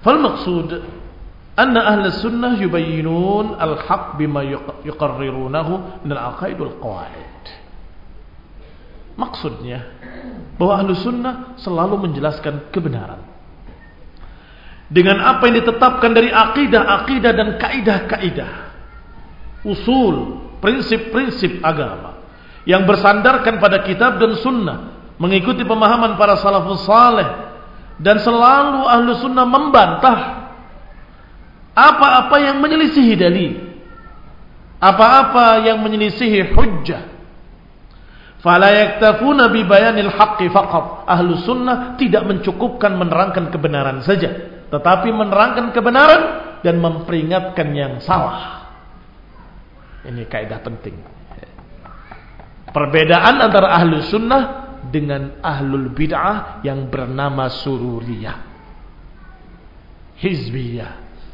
Fal maqsud anna ahli sunnah yubayyinun al-haq bima yuqarrirunahu min al-aqaid wal qawaid. Maksudnya bahwa ahli sunnah selalu menjelaskan kebenaran dengan apa yang ditetapkan dari akidah dan kaidah-kaidah, usul, prinsip-prinsip agama yang bersandarkan pada kitab dan sunnah, mengikuti pemahaman para salafus saleh, dan selalu ahlu sunnah membantah apa-apa yang menyelisihi dalil, apa-apa yang menyelisihi hujjah. Fala yaktafuna bi bayanil haqqi faqat. Ahlu sunnah tidak mencukupkan menerangkan kebenaran saja, tetapi menerangkan kebenaran dan memperingatkan yang salah. Ini kaidah penting. Perbedaan antara ahlu sunnah dengan ahlul bid'ah yang bernama sururiyah, hizbiyah.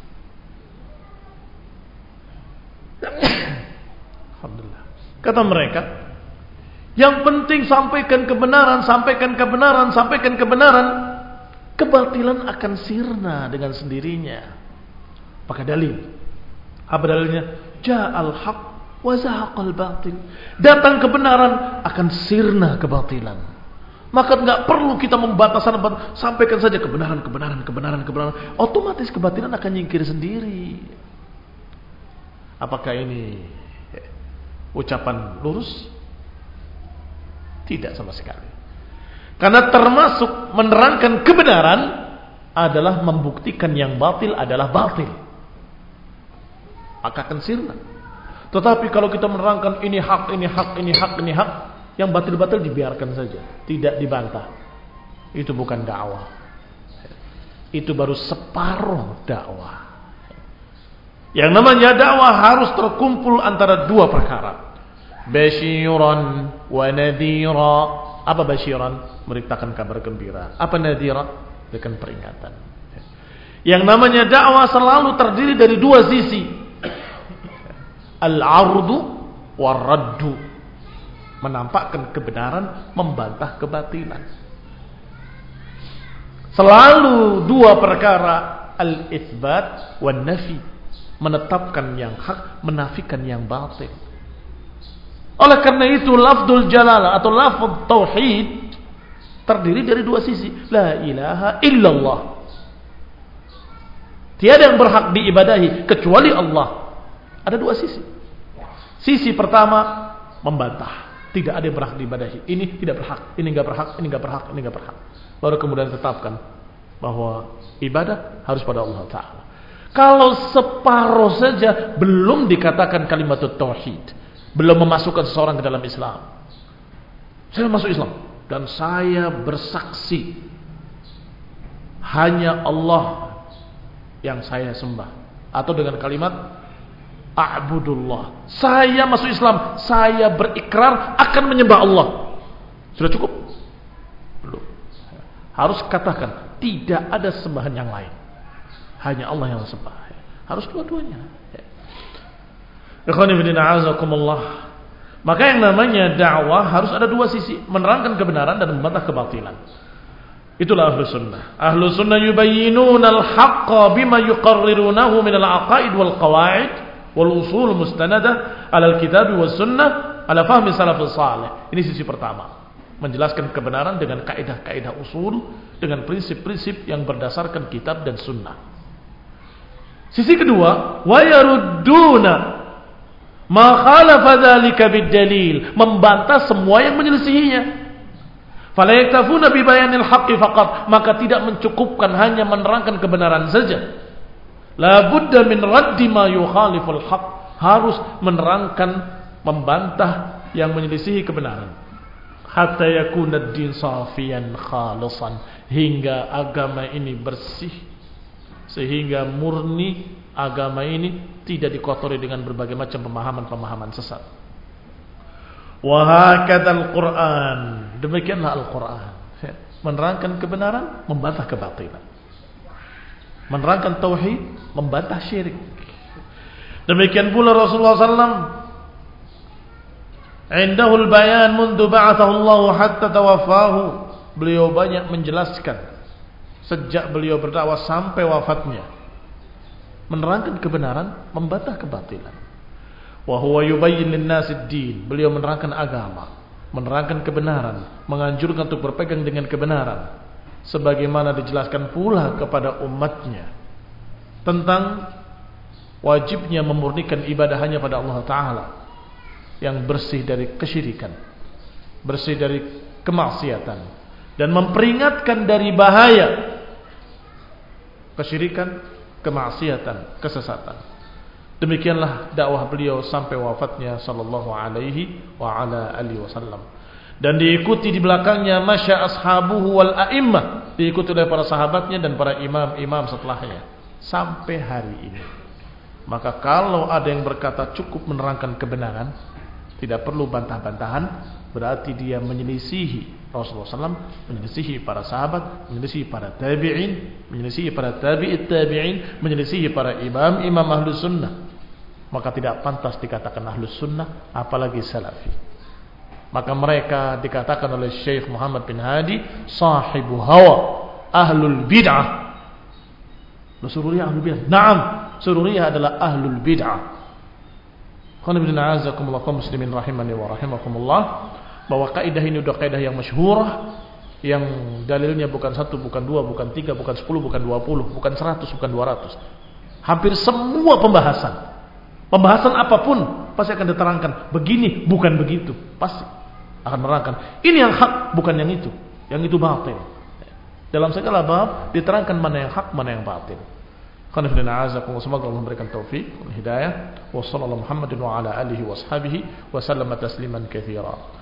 Alhamdulillah. Kata mereka, yang penting sampaikan kebenaran, sampaikan kebenaran, sampaikan kebenaran. Kebatilan akan sirna dengan sendirinya. Pakai dalil. Apa dalilnya? Ja'al haq wa zahaqal batil. Datang kebenaran, akan sirna kebatilan. Maka enggak perlu kita membatasan, sampaikan saja kebenaran. Otomatis kebatilan akan nyingkir sendiri. Apakah ini ucapan lurus? Tidak sama sekali. Karena termasuk menerangkan kebenaran adalah membuktikan yang batil adalah batil. Maka akan sirna. Tetapi kalau kita menerangkan ini hak, yang batil-batil dibiarkan saja, tidak dibantah. Itu bukan dakwah. Itu baru separuh dakwah. Yang namanya dakwah harus terkumpul antara dua perkara. Basyiran wa nadhira. Apa basyiran? Memberitakan kabar gembira. Apa nadhira? Berikan peringatan. Yang namanya dakwah selalu terdiri dari dua sisi. Al-ardu war-raddu. Menampakkan kebenaran, membantah kebatilan. Selalu dua perkara, al-itsbat wan-nafi. Menetapkan yang hak, menafikan yang batil. Oleh karena itu lafzul jalalah atau lafz tauhid terdiri dari dua sisi. La ilaha illallah. Tiada yang berhak diibadahi kecuali Allah. Ada dua sisi. Sisi pertama membantah. Tidak ada yang berhak diibadahi. Ini tidak berhak, ini enggak berhak, ini enggak berhak, ini enggak berhak. Baru kemudian tetapkan bahwa ibadah harus pada Allah Ta'ala. Kalau separuh saja belum dikatakan kalimat tauhid, belum memasukkan seseorang ke dalam Islam. Saya masuk Islam dan saya bersaksi hanya Allah yang saya sembah, atau dengan kalimat a'budullah, saya masuk Islam, saya berikrar akan menyembah Allah. Sudah cukup? Belum. Harus katakan tidak ada sembahan yang lain, hanya Allah yang sembah. Harus dua-duanya. Maka yang namanya dakwah harus ada dua sisi, menerangkan kebenaran dan membantah kebatilan. Itulah ahlu sunnah. Ahlu sunnah yubayyinuna al-haqqa bima yuqarrirunahu min al-aqaid wal qawaid wal usul mustanadah ala al-kitab was sunnah ala fahmi salafus salih. Ini sisi pertama, menjelaskan kebenaran dengan kaidah-kaidah usul, dengan prinsip-prinsip yang berdasarkan kitab dan sunnah. Sisi kedua, wa yarudduna ma khalafa dzalika bid-dalil, membantah semua yang menyelisihinya. Fala yaktafuna bi bayanil haqqi faqat, maka tidak mencukupkan hanya menerangkan kebenaran saja. La budda min raddi ma yukhaliful haqq, harus menerangkan, membantah yang menyelisihi kebenaran. Hatta yakuna ad-din safiyan khalisan, hingga agama ini bersih, sehingga murni agama ini tidak dikotori dengan berbagai macam pemahaman-pemahaman sesat. Wa hakadzal Qur'an, demikianlah Al-Qur'an, menerangkan kebenaran, membantah kebatilan, menerangkan tauhid, membantah syirik. Demikian pula Rasulullah sallallahu indahul bayan mundu ba'athahu Allah hatta tawaffahu, beliau banyak menjelaskan sejak beliau berdakwah sampai wafatnya, menerangkan kebenaran, membantah kebatilan. Wa huwa yubayyin lin-nasi ad-din, beliau menerangkan agama, menerangkan kebenaran, menganjurkan untuk berpegang dengan kebenaran, sebagaimana dijelaskan pula kepada umatnya tentang wajibnya memurnikan ibadah hanya pada Allah Ta'ala yang bersih dari kesyirikan, bersih dari kemaksiatan, dan memperingatkan dari bahaya kesyirikan, kemaksiatan, kesesatan. Demikianlah dakwah beliau sampai wafatnya sallallahu alaihi wa ala alihi wasallam. Dan diikuti di belakangnya masya ashabuhu wal a'immah, diikuti oleh para sahabatnya dan para imam-imam setelahnya sampai hari ini. Maka kalau ada yang berkata cukup menerangkan kebenaran, tidak perlu bantah-bantahan, berarti dia menyelisihi Rasulullah SAW, menyelisihi para sahabat, menyelisihi para tabi'in, menyelisihi para tabi'it tabi'in, menyelisihi para imam-imam ahlus sunnah. Maka tidak pantas dikatakan ahlus sunnah, apalagi salafi. Maka mereka dikatakan oleh Syekh Muhammad bin Hadi sahibu hawa, ahlul bid'ah. Sururiyah ahlul bid'ah. Naam, sururiyah adalah ahlul bid'ah. Qanibina azakumullah kaum muslimin rahimani wa rahimakumullah, bahwa kaidah ini sudah kaidah yang masyhurah, yang dalilnya bukan 1, bukan 2, bukan 3, bukan 10, bukan 20, bukan 100, bukan 200. Hampir semua pembahasan apapun pasti akan diterangkan begini, bukan begitu, pasti akan menerangkan ini yang hak, bukan yang itu batil. Dalam segala bab diterangkan mana yang hak, mana yang batil. Semoga Allah memberikan taufik dan hidayah. Wassallallahu Muhammadin wa ala alihi washabihi wa sallama tasliman katsira.